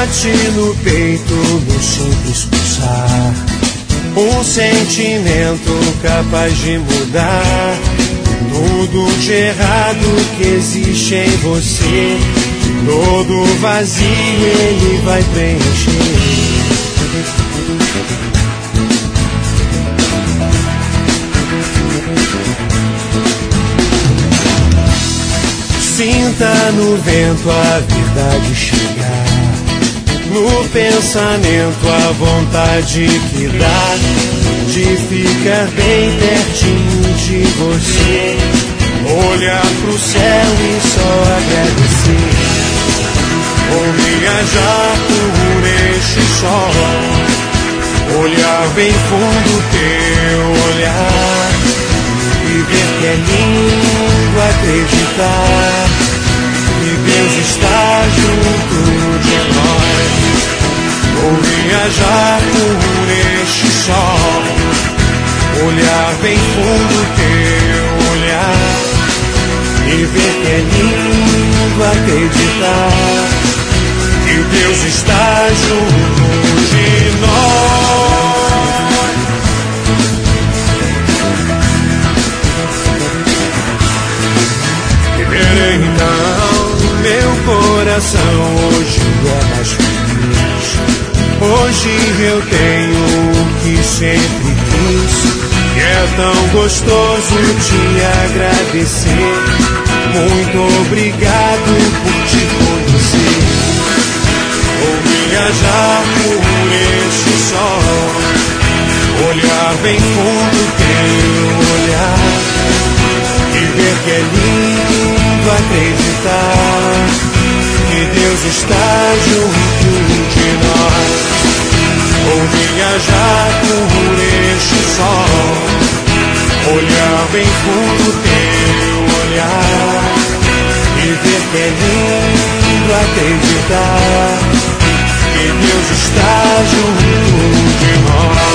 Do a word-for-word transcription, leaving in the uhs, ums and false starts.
bate no peito no simples pulsar, um sentimento capaz de mudar tudo de errado que existe em você. Todo vazio ele vai preencher. Sinta no vento a verdade chegar, no pensamento a vontade que dá de ficar bem pertinho de você, olhar pro céu e só agradecer, ou viajar por este sol, olhar bem fundo teu olhar e ver que é lindo acreditar que Deus está junto de nós, ou viajar por este sol, olhar bem fundo teu olhar e ver que é lindo acreditar que Deus está junto de nós. Então, meu coração hoje é mais feliz. Hoje eu tenho o que sempre quis, e é tão gostoso te agradecer. Muito obrigado por te conhecer, ou viajar por este sol, olhar bem fundo teu olhar e ver que é lindo acreditar que Deus está junto de nós, ou viajar por este sol, olhar bem fundo teu olhar e ver que é lindo acreditar que Deus está junto de nós.